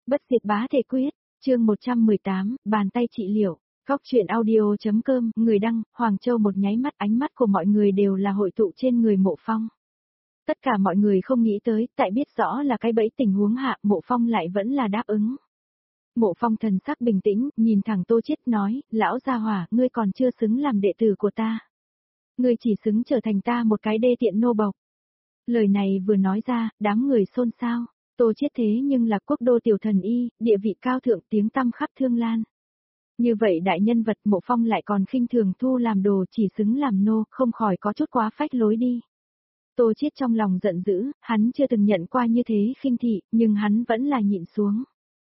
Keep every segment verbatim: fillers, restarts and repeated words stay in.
Bất diệt bá thể quyết, chương một trăm mười tám, bàn tay trị liệu. Góc truyện audio.com, người đăng, Hoàng Châu. Một nháy mắt ánh mắt của mọi người đều là hội tụ trên người Mộ Phong. Tất cả mọi người không nghĩ tới, tại biết rõ là cái bẫy tình huống hạ, Mộ Phong lại vẫn là đáp ứng. Mộ Phong thần sắc bình tĩnh, nhìn thẳng Tô Chiết nói, lão gia hỏa, ngươi còn chưa xứng làm đệ tử của ta. Ngươi chỉ xứng trở thành ta một cái đê tiện nô bộc. Lời này vừa nói ra, đám người xôn xao. Tô Chiết thế nhưng là quốc đô tiểu thần y, địa vị cao thượng, tiếng tăm khắp Thương Lan. Như vậy đại nhân vật, Mộ Phong lại còn khinh thường thu làm đồ, chỉ xứng làm nô, không khỏi có chút quá phách lối đi. Tô Chiết trong lòng giận dữ, hắn chưa từng nhận qua như thế khinh thị, nhưng hắn vẫn là nhịn xuống.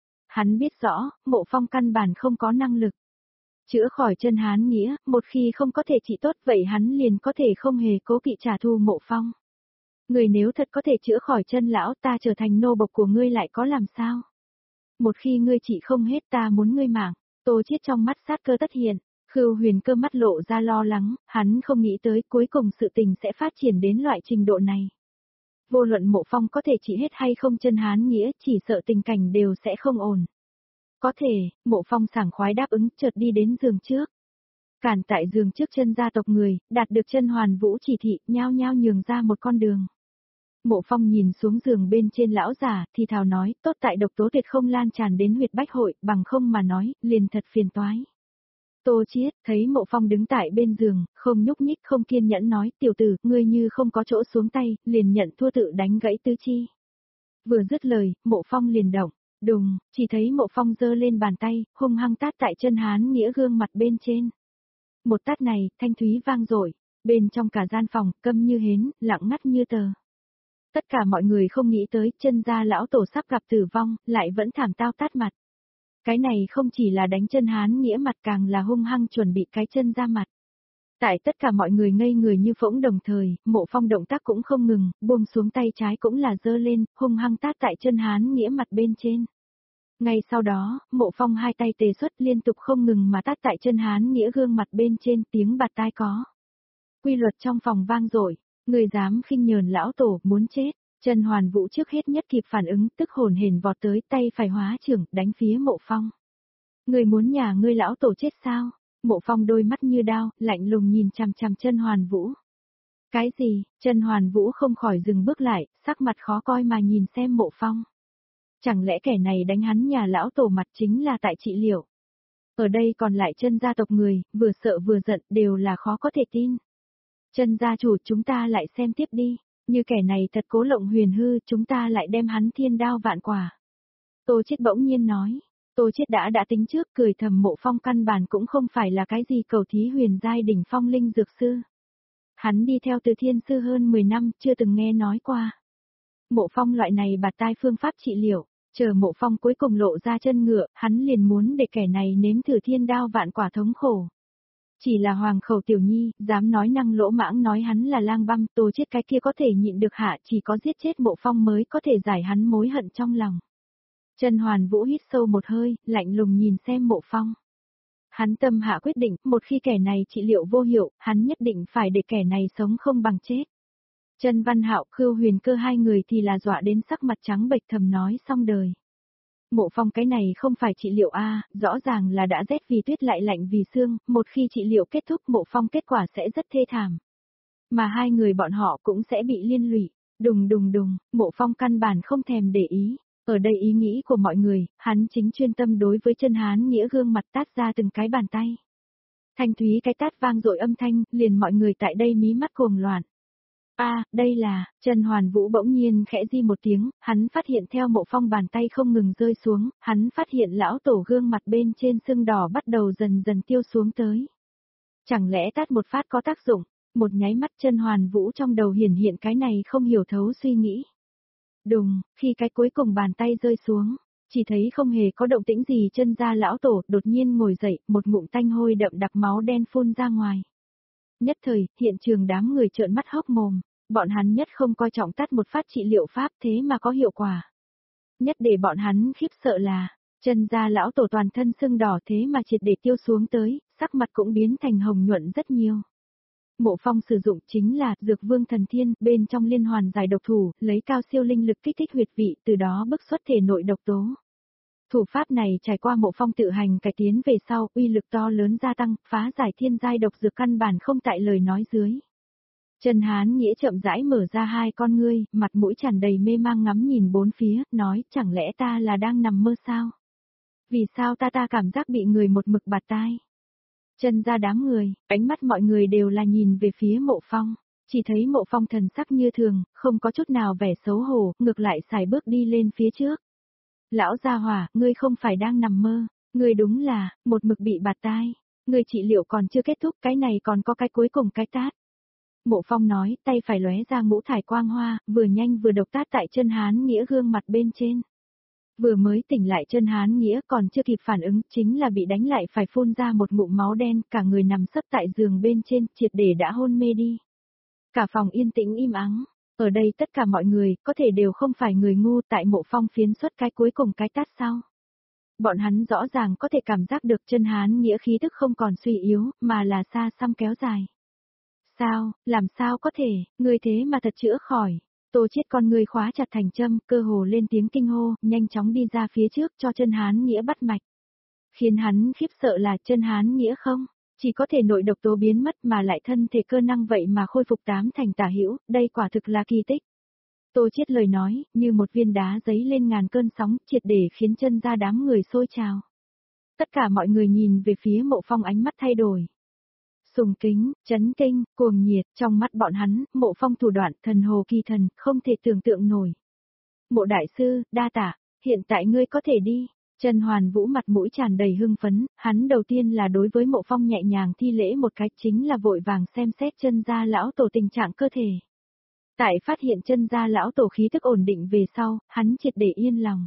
Hắn biết rõ, Mộ Phong căn bản không có năng lực chữa khỏi chân hán nghĩa, một khi không có thể trị tốt vậy hắn liền có thể không hề cố kỵ trả thù Mộ Phong. Người nếu thật có thể chữa khỏi chân lão, ta trở thành nô bộc của ngươi lại có làm sao? Một khi ngươi trị không hết, ta muốn ngươi mạng. Tô Chiết trong mắt sát cơ tất hiện, Khưu Huyền Cơ mắt lộ ra lo lắng, hắn không nghĩ tới cuối cùng sự tình sẽ phát triển đến loại trình độ này. Vô luận Mộ Phong có thể trị hết hay không chân hán nghĩa, chỉ sợ tình cảnh đều sẽ không ổn. Có thể, Mộ Phong sảng khoái đáp ứng, chợt đi đến giường trước. Cản tại giường trước chân gia tộc người, đạt được chân Hoàn Vũ chỉ thị, nhao nhao nhường ra một con đường. Mộ Phong nhìn xuống giường bên trên lão già, thì thào nói, tốt tại độc tố tuyệt không lan tràn đến huyệt bách hội, bằng không mà nói, liền thật phiền toái. Tô Chiết, thấy Mộ Phong đứng tại bên giường, không nhúc nhích, không kiên nhẫn nói, tiểu tử, ngươi như không có chỗ xuống tay, liền nhận thua, tự đánh gãy tứ chi. Vừa dứt lời, Mộ Phong liền động, đùng, chỉ thấy Mộ Phong giơ lên bàn tay, hung hăng tát tại chân hán nghĩa gương mặt bên trên. Một tát này, thanh thúy vang dội, bên trong cả gian phòng, câm như hến, lặng ngắt như tờ. Tất cả mọi người không nghĩ tới, chân gia lão tổ sắp gặp tử vong, lại vẫn thảm tao tát mặt. Cái này không chỉ là đánh chân hán nghĩa mặt, càng là hung hăng chuẩn bị cái chân ra mặt. Tại tất cả mọi người ngây người như phỗng đồng thời, Mộ Phong động tác cũng không ngừng, buông xuống tay trái cũng là giơ lên, hung hăng tát tại chân hán nghĩa mặt bên trên. Ngay sau đó, Mộ Phong hai tay tề xuất liên tục không ngừng mà tát tại chân hán nghĩa gương mặt bên trên, tiếng bạt tai có. Quy luật trong phòng vang dội. Người dám khinh nhờn lão tổ, muốn chết. Trần Hoàn Vũ trước hết nhất kịp phản ứng, tức hồn hển vọt tới, tay phải hóa trưởng, đánh phía Mộ Phong. Người muốn nhà ngươi lão tổ chết sao? Mộ Phong đôi mắt như đao, lạnh lùng nhìn chằm chằm Trần Hoàn Vũ. Cái gì? Trần Hoàn Vũ không khỏi dừng bước lại, sắc mặt khó coi mà nhìn xem Mộ Phong. Chẳng lẽ kẻ này đánh hắn nhà lão tổ mặt chính là tại trị liệu? Ở đây còn lại chân gia tộc người, vừa sợ vừa giận, đều là khó có thể tin. Chân gia chủ, chúng ta lại xem tiếp đi, như kẻ này thật cố lộng huyền hư, chúng ta lại đem hắn thiên đao vạn quả. Tô Chiết bỗng nhiên nói, Tô Chiết đã đã tính trước, cười thầm, Mộ Phong căn bản cũng không phải là cái gì cầu thí huyền giai đỉnh phong linh dược sư. Hắn đi theo Từ Thiên sư hơn mười năm, chưa từng nghe nói qua. Mộ Phong loại này bạt tai phương pháp trị liệu, chờ Mộ Phong cuối cùng lộ ra chân ngựa, hắn liền muốn để kẻ này nếm thử thiên đao vạn quả thống khổ. Chỉ là hoàng khẩu tiểu nhi, dám nói năng lỗ mãng nói hắn là lang băm, Tô Chiết cái kia có thể nhịn được hạ, chỉ có giết chết Mộ Phong mới có thể giải hắn mối hận trong lòng. Trần Hoàn Vũ hít sâu một hơi, lạnh lùng nhìn xem Mộ Phong. Hắn tâm hạ quyết định, một khi kẻ này trị liệu vô hiệu, hắn nhất định phải để kẻ này sống không bằng chết. Trần Văn Hạo, Khưu Huyền Cơ hai người thì là dọa đến sắc mặt trắng bệch, thầm nói xong đời. Mộ Phong cái này không phải trị liệu a, rõ ràng là đã rét vì tuyết lại lạnh vì xương, một khi trị liệu kết thúc Mộ Phong kết quả sẽ rất thê thảm. Mà hai người bọn họ cũng sẽ bị liên lụy. Đùng đùng đùng, Mộ Phong căn bản không thèm để ý. Ở đây ý nghĩ của mọi người, hắn chính chuyên tâm đối với chân hán nghĩa gương mặt tát ra từng cái bàn tay. Thanh thúy cái tát vang dội âm thanh, liền mọi người tại đây mí mắt cuồng loạn. A, à, đây là, Trần Hoàn Vũ bỗng nhiên khẽ di một tiếng, hắn phát hiện theo Mộ Phong bàn tay không ngừng rơi xuống, hắn phát hiện lão tổ gương mặt bên trên sưng đỏ bắt đầu dần dần tiêu xuống tới. Chẳng lẽ tát một phát có tác dụng, một nháy mắt Trần Hoàn Vũ trong đầu hiển hiện cái này không hiểu thấu suy nghĩ. Đùng, khi cái cuối cùng bàn tay rơi xuống, chỉ thấy không hề có động tĩnh gì, chân ra lão tổ đột nhiên ngồi dậy, một ngụm tanh hôi đậm đặc máu đen phun ra ngoài. Nhất thời, hiện trường đám người trợn mắt hốc mồm. Bọn hắn nhất không coi trọng tát một phát trị liệu pháp thế mà có hiệu quả. Nhất để bọn hắn khiếp sợ là, chân gia lão tổ toàn thân sưng đỏ thế mà triệt để tiêu xuống tới, sắc mặt cũng biến thành hồng nhuận rất nhiều. Mộ Phong sử dụng chính là Dược Vương Thần Thiên, bên trong liên hoàn giải độc thủ, lấy cao siêu linh lực kích thích huyệt vị, từ đó bức xuất thể nội độc tố. Thủ pháp này trải qua Mộ Phong tự hành cải tiến về sau, uy lực to lớn gia tăng, phá giải thiên giai độc dược căn bản không tại lời nói dưới. Trần Hán Nghĩa chậm rãi mở ra hai con ngươi, mặt mũi tràn đầy mê mang ngắm nhìn bốn phía, nói chẳng lẽ ta là đang nằm mơ sao? Vì sao ta ta cảm giác bị người một mực bạt tai? Chân ra đám người, ánh mắt mọi người đều là nhìn về phía Mộ Phong, chỉ thấy Mộ Phong thần sắc như thường, không có chút nào vẻ xấu hổ, ngược lại xài bước đi lên phía trước. Lão gia hỏa, ngươi không phải đang nằm mơ, ngươi đúng là, một mực bị bạt tai, ngươi trị liệu còn chưa kết thúc, cái này còn có cái cuối cùng cái tát. Mộ Phong nói, tay phải lóe ra ngũ thải quang hoa, vừa nhanh vừa độc tát tại chân Hán Nghĩa gương mặt bên trên. Vừa mới tỉnh lại chân Hán Nghĩa còn chưa kịp phản ứng, chính là bị đánh lại phải phun ra một ngụm máu đen, cả người nằm sấp tại giường bên trên, triệt để đã hôn mê đi. Cả phòng yên tĩnh im ắng, ở đây tất cả mọi người, có thể đều không phải người ngu, tại Mộ Phong phiến xuất cái cuối cùng cái tát sau. Bọn hắn rõ ràng có thể cảm giác được chân Hán Nghĩa khí tức không còn suy yếu, mà là xa xăm kéo dài. Sao, làm sao có thể, ngươi thế mà thật chữa khỏi. Tô Chiết con ngươi khóa chặt thành châm, cơ hồ lên tiếng kinh hô, nhanh chóng đi ra phía trước cho chân Hán Nghĩa bắt mạch. Khiến hắn khiếp sợ là chân Hán Nghĩa không, chỉ có thể nội độc tố biến mất mà lại thân thể cơ năng vậy mà khôi phục tám thành tả hữu, đây quả thực là kỳ tích. Tô Chiết lời nói, như một viên đá giấy lên ngàn cơn sóng, triệt để khiến chân ra đám người sôi trào. Tất cả mọi người nhìn về phía Mộ Phong ánh mắt thay đổi. Sùng kính, chấn kinh, cuồng nhiệt, trong mắt bọn hắn, Mộ Phong thủ đoạn, thần hồ kỳ thần, không thể tưởng tượng nổi. Mộ đại sư, đa tạ, hiện tại ngươi có thể đi. Trần Hoàn Vũ mặt mũi tràn đầy hưng phấn, hắn đầu tiên là đối với Mộ Phong nhẹ nhàng thi lễ một cách, chính là vội vàng xem xét chân gia lão tổ tình trạng cơ thể. Tại phát hiện chân gia lão tổ khí tức ổn định về sau, hắn triệt để yên lòng.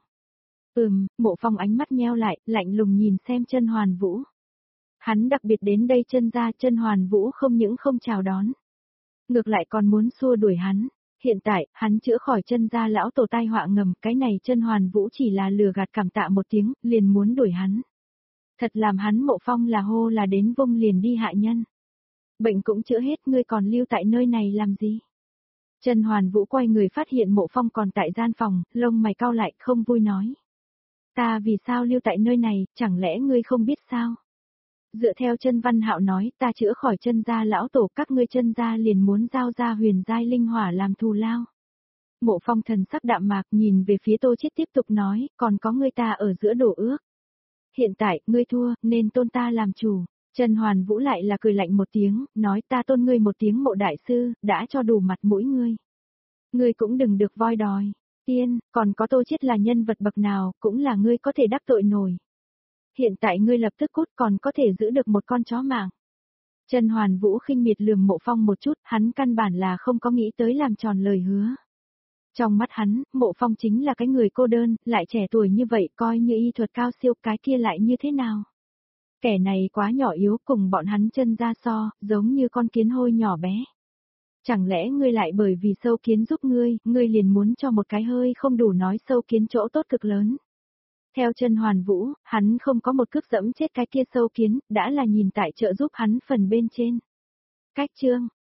Ừm, Mộ Phong ánh mắt nheo lại, lạnh lùng nhìn xem Trần Hoàn Vũ. Hắn đặc biệt đến đây chân ra chân Hoàn Vũ không những không chào đón. Ngược lại còn muốn xua đuổi hắn. Hiện tại, hắn chữa khỏi chân ra lão tổ tai họa ngầm, cái này chân Hoàn Vũ chỉ là lừa gạt cảm tạ một tiếng, liền muốn đuổi hắn. Thật làm hắn Mộ Phong là hô là đến vung liền đi hạ nhân. Bệnh cũng chữa hết, ngươi còn lưu tại nơi này làm gì? Trần Hoàn Vũ quay người phát hiện Mộ Phong còn tại gian phòng, lông mày cau lại, không vui nói. Ta vì sao lưu tại nơi này, chẳng lẽ ngươi không biết sao? Dựa theo chân Văn Hạo nói, ta chữa khỏi chân gia lão tổ, các ngươi chân gia liền muốn giao ra huyền giai linh hỏa làm thù lao. Mộ Phong thần sắc đạm mạc nhìn về phía Tô Chiết tiếp tục nói, còn có ngươi ta ở giữa đổ ước. Hiện tại, ngươi thua, nên tôn ta làm chủ. Trần Hoàn Vũ lại là cười lạnh một tiếng, nói ta tôn ngươi một tiếng Mộ đại sư, đã cho đủ mặt mũi ngươi. Ngươi cũng đừng được voi đòi. Tiên, còn có Tô Chiết là nhân vật bậc nào, cũng là ngươi có thể đắc tội nổi. Hiện tại ngươi lập tức cút còn có thể giữ được một con chó mạng. Trần Hoàn Vũ khinh miệt lườm Mộ Phong một chút, hắn căn bản là không có nghĩ tới làm tròn lời hứa. Trong mắt hắn, Mộ Phong chính là cái người cô đơn, lại trẻ tuổi như vậy, coi như y thuật cao siêu, cái kia lại như thế nào? Kẻ này quá nhỏ yếu, cùng bọn hắn chân ra so, giống như con kiến hôi nhỏ bé. Chẳng lẽ ngươi lại bởi vì sâu kiến giúp ngươi, ngươi liền muốn cho một cái hơi không đủ nói sâu kiến chỗ tốt cực lớn? Theo Trần Hoàn Vũ, hắn không có một cước dẫm chết cái kia sâu kiến, đã là nhìn tại trợ giúp hắn phần bên trên. Cách chương,